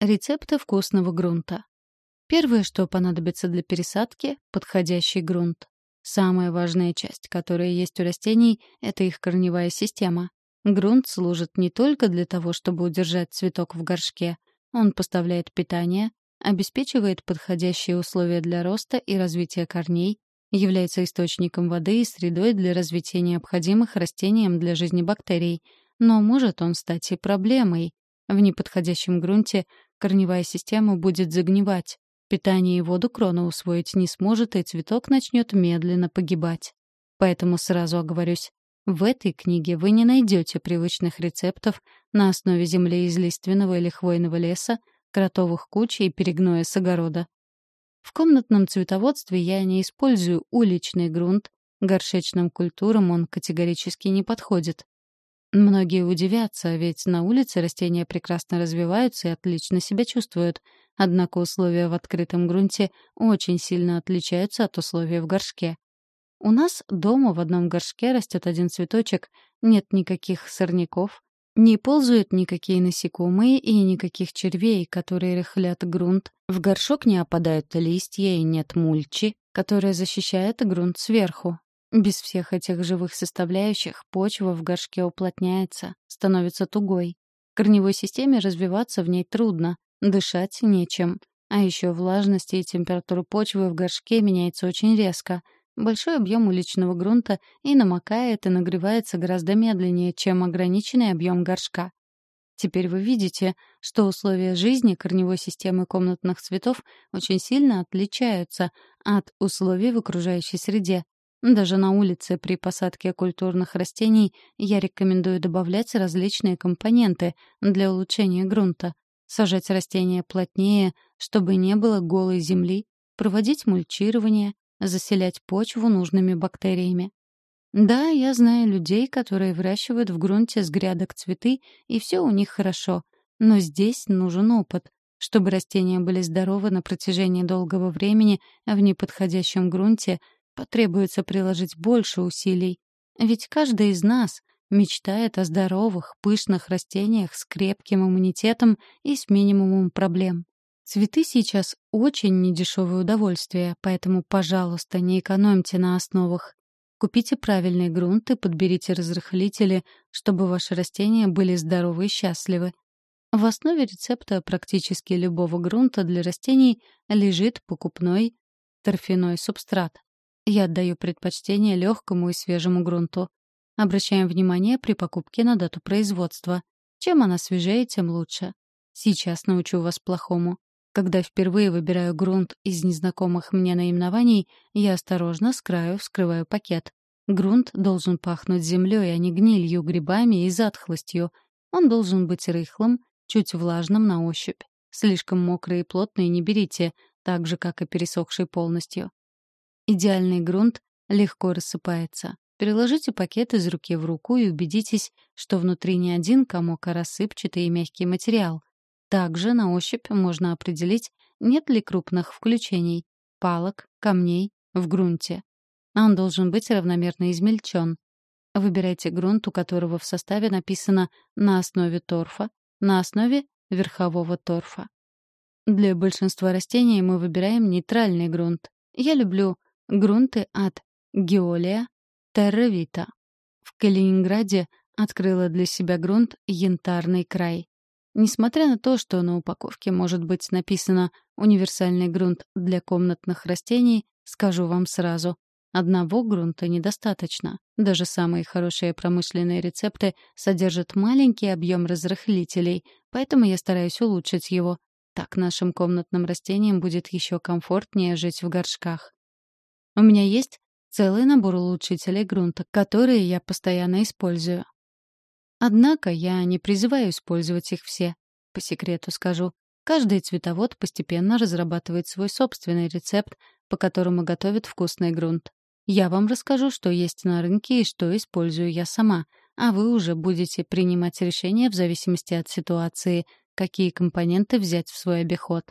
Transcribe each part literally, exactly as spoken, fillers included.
Рецепты вкусного грунта. Первое, что понадобится для пересадки — подходящий грунт. Самая важная часть, которая есть у растений, — это их корневая система. Грунт служит не только для того, чтобы удержать цветок в горшке. Он поставляет питание, обеспечивает подходящие условия для роста и развития корней, является источником воды и средой для развития необходимых растениям для жизни бактерий. Но может он стать и проблемой. В неподходящем грунте корневая система будет загнивать. Питание и воду крона усвоить не сможет, и цветок начнет медленно погибать. Поэтому сразу оговорюсь, в этой книге вы не найдете привычных рецептов на основе земли из лиственного или хвойного леса, кротовых куч и перегноя с огорода. В комнатном цветоводстве я не использую уличный грунт, горшечным культурам он категорически не подходит. Многие удивятся, ведь на улице растения прекрасно развиваются и отлично себя чувствуют. Однако условия в открытом грунте очень сильно отличаются от условий в горшке. У нас дома в одном горшке растет один цветочек, нет никаких сорняков, не ползают никакие насекомые и никаких червей, которые рыхлят грунт. В горшок не опадают листья и нет мульчи, которая защищает грунт сверху. Без всех этих живых составляющих почва в горшке уплотняется, становится тугой. Корневой системе развиваться в ней трудно, дышать нечем. А еще влажность и температура почвы в горшке меняется очень резко. Большой объем уличного грунта и намокает, и нагревается гораздо медленнее, чем ограниченный объем горшка. Теперь вы видите, что условия жизни корневой системы комнатных цветов очень сильно отличаются от условий в окружающей среде. Даже на улице при посадке культурных растений я рекомендую добавлять различные компоненты для улучшения грунта. Сажать растения плотнее, чтобы не было голой земли, проводить мульчирование, заселять почву нужными бактериями. Да, я знаю людей, которые выращивают в грунте с грядок цветы, и все у них хорошо. Но здесь нужен опыт. Чтобы растения были здоровы на протяжении долгого времени в неподходящем грунте, потребуется приложить больше усилий. Ведь каждый из нас мечтает о здоровых, пышных растениях с крепким иммунитетом и с минимумом проблем. Цветы сейчас очень недешевое удовольствие, поэтому, пожалуйста, не экономьте на основах. Купите правильный грунт и подберите разрыхлители, чтобы ваши растения были здоровы и счастливы. В основе рецепта практически любого грунта для растений лежит покупной торфяной субстрат. Я отдаю предпочтение легкому и свежему грунту. Обращаем внимание при покупке на дату производства. Чем она свежее, тем лучше. Сейчас научу вас плохому. Когда впервые выбираю грунт из незнакомых мне наименований, я осторожно с краю вскрываю пакет. Грунт должен пахнуть землей, а не гнилью, грибами и затхлостью. Он должен быть рыхлым, чуть влажным на ощупь. Слишком мокрый и плотный не берите, так же, как и пересохший полностью. Идеальный грунт легко рассыпается. Переложите пакет из руки в руку и убедитесь, что внутри не один комок, а рассыпчатый и мягкий материал. Также на ощупь можно определить, нет ли крупных включений, палок, камней в грунте. Он должен быть равномерно измельчен. Выбирайте грунт, у которого в составе написано «на основе торфа», «на основе верхового торфа». Для большинства растений мы выбираем нейтральный грунт. Я люблю грунты от Геолия Terra Vita. В Калининграде открыла для себя грунт «Янтарный край». Несмотря на то, что на упаковке может быть написано «универсальный грунт для комнатных растений», скажу вам сразу, одного грунта недостаточно. Даже самые хорошие промышленные рецепты содержат маленький объем разрыхлителей, поэтому я стараюсь улучшить его. Так нашим комнатным растениям будет еще комфортнее жить в горшках. У меня есть целый набор улучшителей грунта, которые я постоянно использую. Однако я не призываю использовать их все. По секрету скажу, каждый цветовод постепенно разрабатывает свой собственный рецепт, по которому готовит вкусный грунт. Я вам расскажу, что есть на рынке и что использую я сама, а вы уже будете принимать решения в зависимости от ситуации, какие компоненты взять в свой обиход.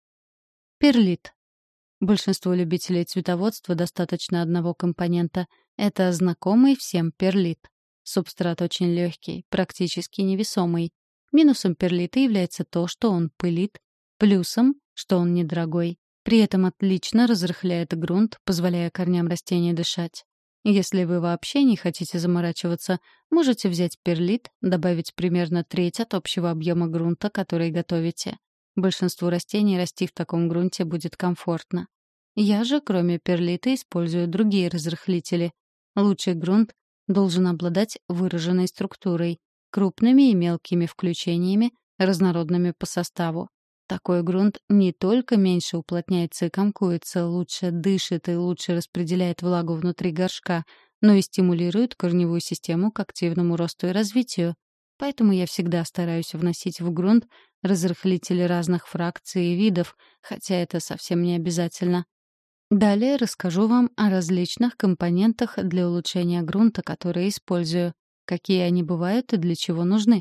Перлит. Большинству любителей цветоводства достаточно одного компонента. Это знакомый всем перлит. Субстрат очень легкий, практически невесомый. Минусом перлита является то, что он пылит, плюсом, что он недорогой. При этом отлично разрыхляет грунт, позволяя корням растения дышать. Если вы вообще не хотите заморачиваться, можете взять перлит, добавить примерно треть от общего объема грунта, который готовите. Большинству растений расти в таком грунте будет комфортно. Я же, кроме перлита, использую другие разрыхлители. Лучший грунт должен обладать выраженной структурой, крупными и мелкими включениями, разнородными по составу. Такой грунт не только меньше уплотняется и комкуется, лучше дышит и лучше распределяет влагу внутри горшка, но и стимулирует корневую систему к активному росту и развитию. Поэтому я всегда стараюсь вносить в грунт разрыхлители разных фракций и видов, хотя это совсем не обязательно. Далее расскажу вам о различных компонентах для улучшения грунта, которые использую, какие они бывают и для чего нужны.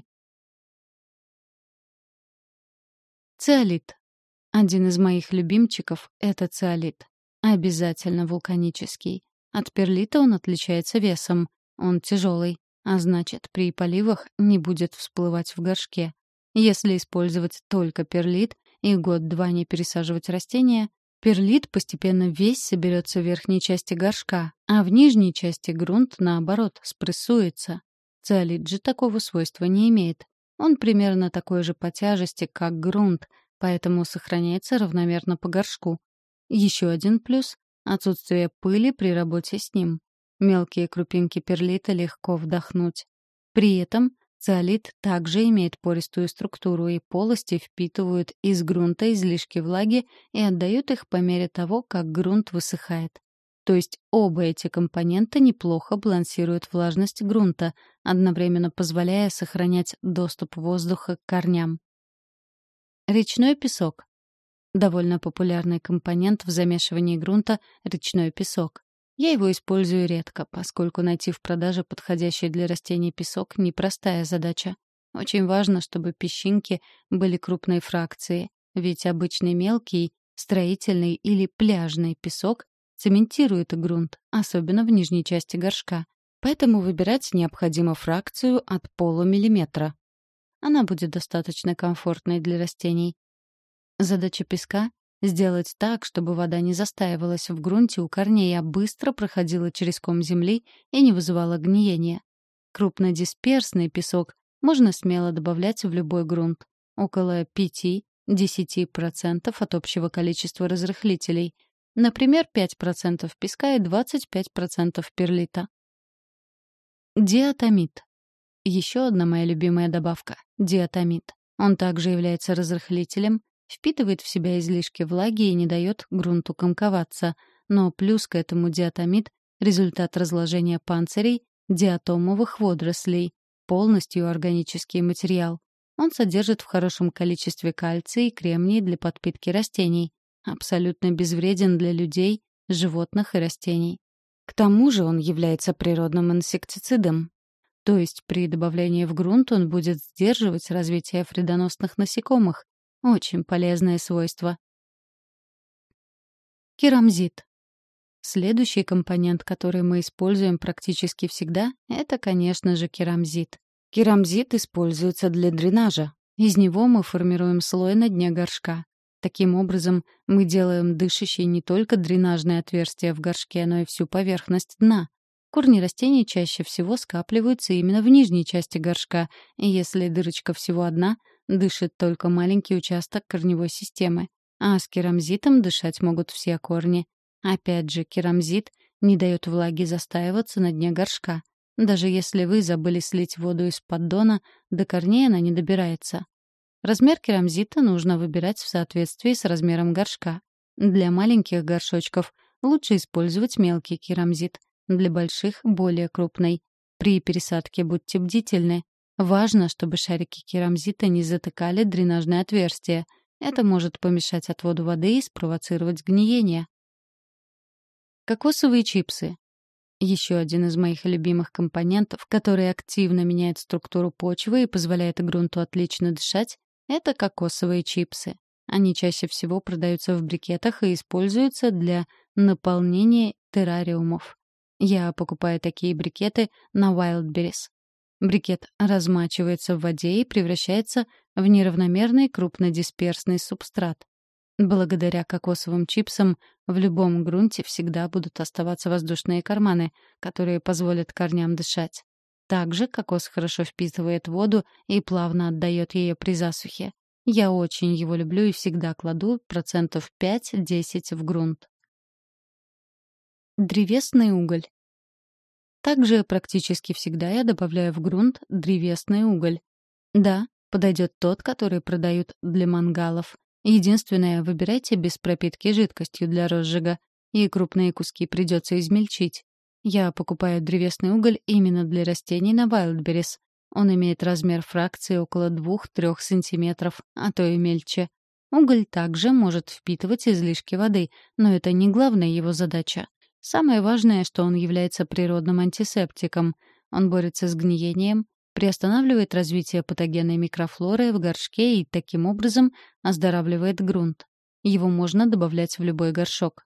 Циолит. Один из моих любимчиков — это циолит. Обязательно вулканический. От перлита он отличается весом. Он тяжелый, а значит, при поливах не будет всплывать в горшке. Если использовать только перлит и год-два не пересаживать растения, перлит постепенно весь соберется в верхней части горшка, а в нижней части грунт, наоборот, спрессуется. Циолит же такого свойства не имеет. Он примерно такой же по тяжести, как грунт, поэтому сохраняется равномерно по горшку. Еще один плюс — отсутствие пыли при работе с ним. Мелкие крупинки перлита легко вдохнуть. При этом циолит также имеет пористую структуру, и полости впитывают из грунта излишки влаги и отдают их по мере того, как грунт высыхает. То есть оба эти компонента неплохо балансируют влажность грунта, одновременно позволяя сохранять доступ воздуха к корням. Речной песок. Довольно популярный компонент в замешивании грунта — речной песок. Я его использую редко, поскольку найти в продаже подходящий для растений песок — непростая задача. Очень важно, чтобы песчинки были крупной фракции, ведь обычный мелкий, строительный или пляжный песок цементирует грунт, особенно в нижней части горшка. Поэтому выбирать необходимо фракцию от полумиллиметра. Она будет достаточно комфортной для растений. Задача песка — сделать так, чтобы вода не застаивалась в грунте у корней, а быстро проходила через ком земли и не вызывала гниения. Крупнодисперсный песок можно смело добавлять в любой грунт. Около пять-десять процентов от общего количества разрыхлителей. Например, пять процентов песка и двадцать пять процентов перлита. Диатомит. Еще одна моя любимая добавка — диатомит. Он также является разрыхлителем, впитывает в себя излишки влаги и не дает грунту комковаться. Но плюс к этому диатомит — результат разложения панцирей диатомовых водорослей, полностью органический материал. Он содержит в хорошем количестве кальций и кремний для подпитки растений. Абсолютно безвреден для людей, животных и растений. К тому же он является природным инсектицидом. То есть при добавлении в грунт он будет сдерживать развитие вредоносных насекомых. Очень полезное свойство. Керамзит. Следующий компонент, который мы используем практически всегда, это, конечно же, керамзит. Керамзит используется для дренажа. Из него мы формируем слой на дне горшка. Таким образом, мы делаем дышащие не только дренажные отверстия в горшке, но и всю поверхность дна. Корни растений чаще всего скапливаются именно в нижней части горшка, и если дырочка всего одна, дышит только маленький участок корневой системы. А с керамзитом дышать могут все корни. Опять же, керамзит не дает влаге застаиваться на дне горшка. Даже если вы забыли слить воду из поддона, до корней она не добирается. Размер керамзита нужно выбирать в соответствии с размером горшка. Для маленьких горшочков лучше использовать мелкий керамзит, для больших — более крупный. При пересадке будьте бдительны. Важно, чтобы шарики керамзита не затыкали дренажные отверстия. Это может помешать отводу воды и спровоцировать гниение. Кокосовые чипсы. Еще один из моих любимых компонентов, который активно меняет структуру почвы и позволяет грунту отлично дышать, это кокосовые чипсы. Они чаще всего продаются в брикетах и используются для наполнения террариумов. Я покупаю такие брикеты на Wildberries. Брикет размачивается в воде и превращается в неравномерный крупнодисперсный субстрат. Благодаря кокосовым чипсам в любом грунте всегда будут оставаться воздушные карманы, которые позволят корням дышать. Также кокос хорошо впитывает воду и плавно отдает ее при засухе. Я очень его люблю и всегда кладу процентов пять-десять в грунт. Древесный уголь. Также практически всегда я добавляю в грунт древесный уголь. Да, подойдет тот, который продают для мангалов. Единственное, выбирайте без пропитки жидкостью для розжига. И крупные куски придется измельчить. Я покупаю древесный уголь именно для растений на Wildberries. Он имеет размер фракции около двух-трёх сантиметров, а то и мельче. Уголь также может впитывать излишки воды, но это не главная его задача. Самое важное, что он является природным антисептиком. Он борется с гниением, приостанавливает развитие патогенной микрофлоры в горшке и таким образом оздоравливает грунт. Его можно добавлять в любой горшок.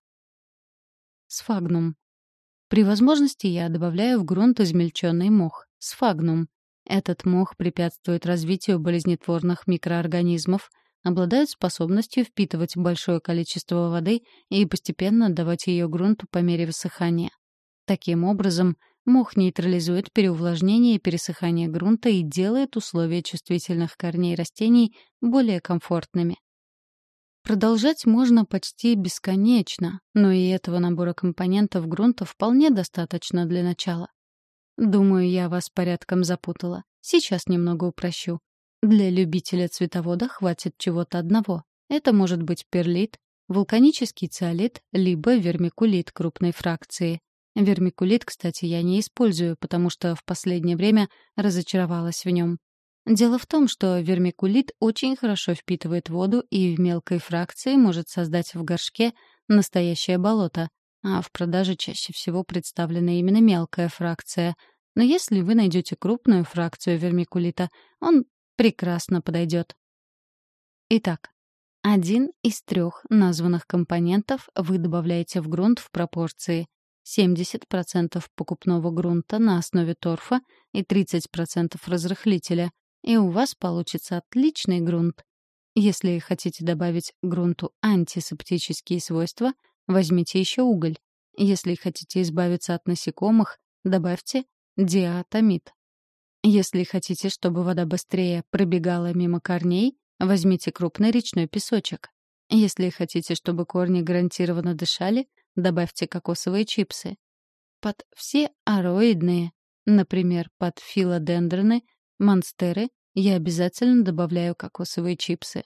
Сфагнум. При возможности я добавляю в грунт измельченный мох — сфагнум. Этот мох препятствует развитию болезнетворных микроорганизмов, обладает способностью впитывать большое количество воды и постепенно отдавать ее грунту по мере высыхания. Таким образом, мох нейтрализует переувлажнение и пересыхание грунта и делает условия чувствительных корней растений более комфортными. Продолжать можно почти бесконечно, но и этого набора компонентов грунта вполне достаточно для начала. Думаю, я вас порядком запутала. Сейчас немного упрощу. Для любителя цветовода хватит чего-то одного. Это может быть перлит, вулканический циолит, либо вермикулит крупной фракции. Вермикулит, кстати, я не использую, потому что в последнее время разочаровалась в нем. Дело в том, что вермикулит очень хорошо впитывает воду и в мелкой фракции может создать в горшке настоящее болото, а в продаже чаще всего представлена именно мелкая фракция. Но если вы найдете крупную фракцию вермикулита, он прекрасно подойдет. Итак, один из трех названных компонентов вы добавляете в грунт в пропорции семьдесят процентов покупного грунта на основе торфа и тридцать процентов разрыхлителя, и у вас получится отличный грунт. Если хотите добавить грунту антисептические свойства, возьмите еще уголь. Если хотите избавиться от насекомых, добавьте диатомит. Если хотите, чтобы вода быстрее пробегала мимо корней, возьмите крупный речной песочек. Если хотите, чтобы корни гарантированно дышали, добавьте кокосовые чипсы. Под все ароидные, например, под филодендроны, монстеры, я обязательно добавляю кокосовые чипсы.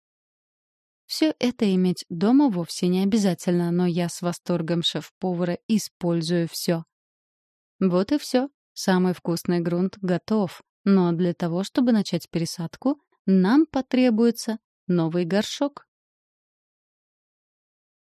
Все это иметь дома вовсе не обязательно, но я с восторгом шеф-повара использую все. Вот и все. Самый вкусный грунт готов. Но для того, чтобы начать пересадку, нам потребуется новый горшок.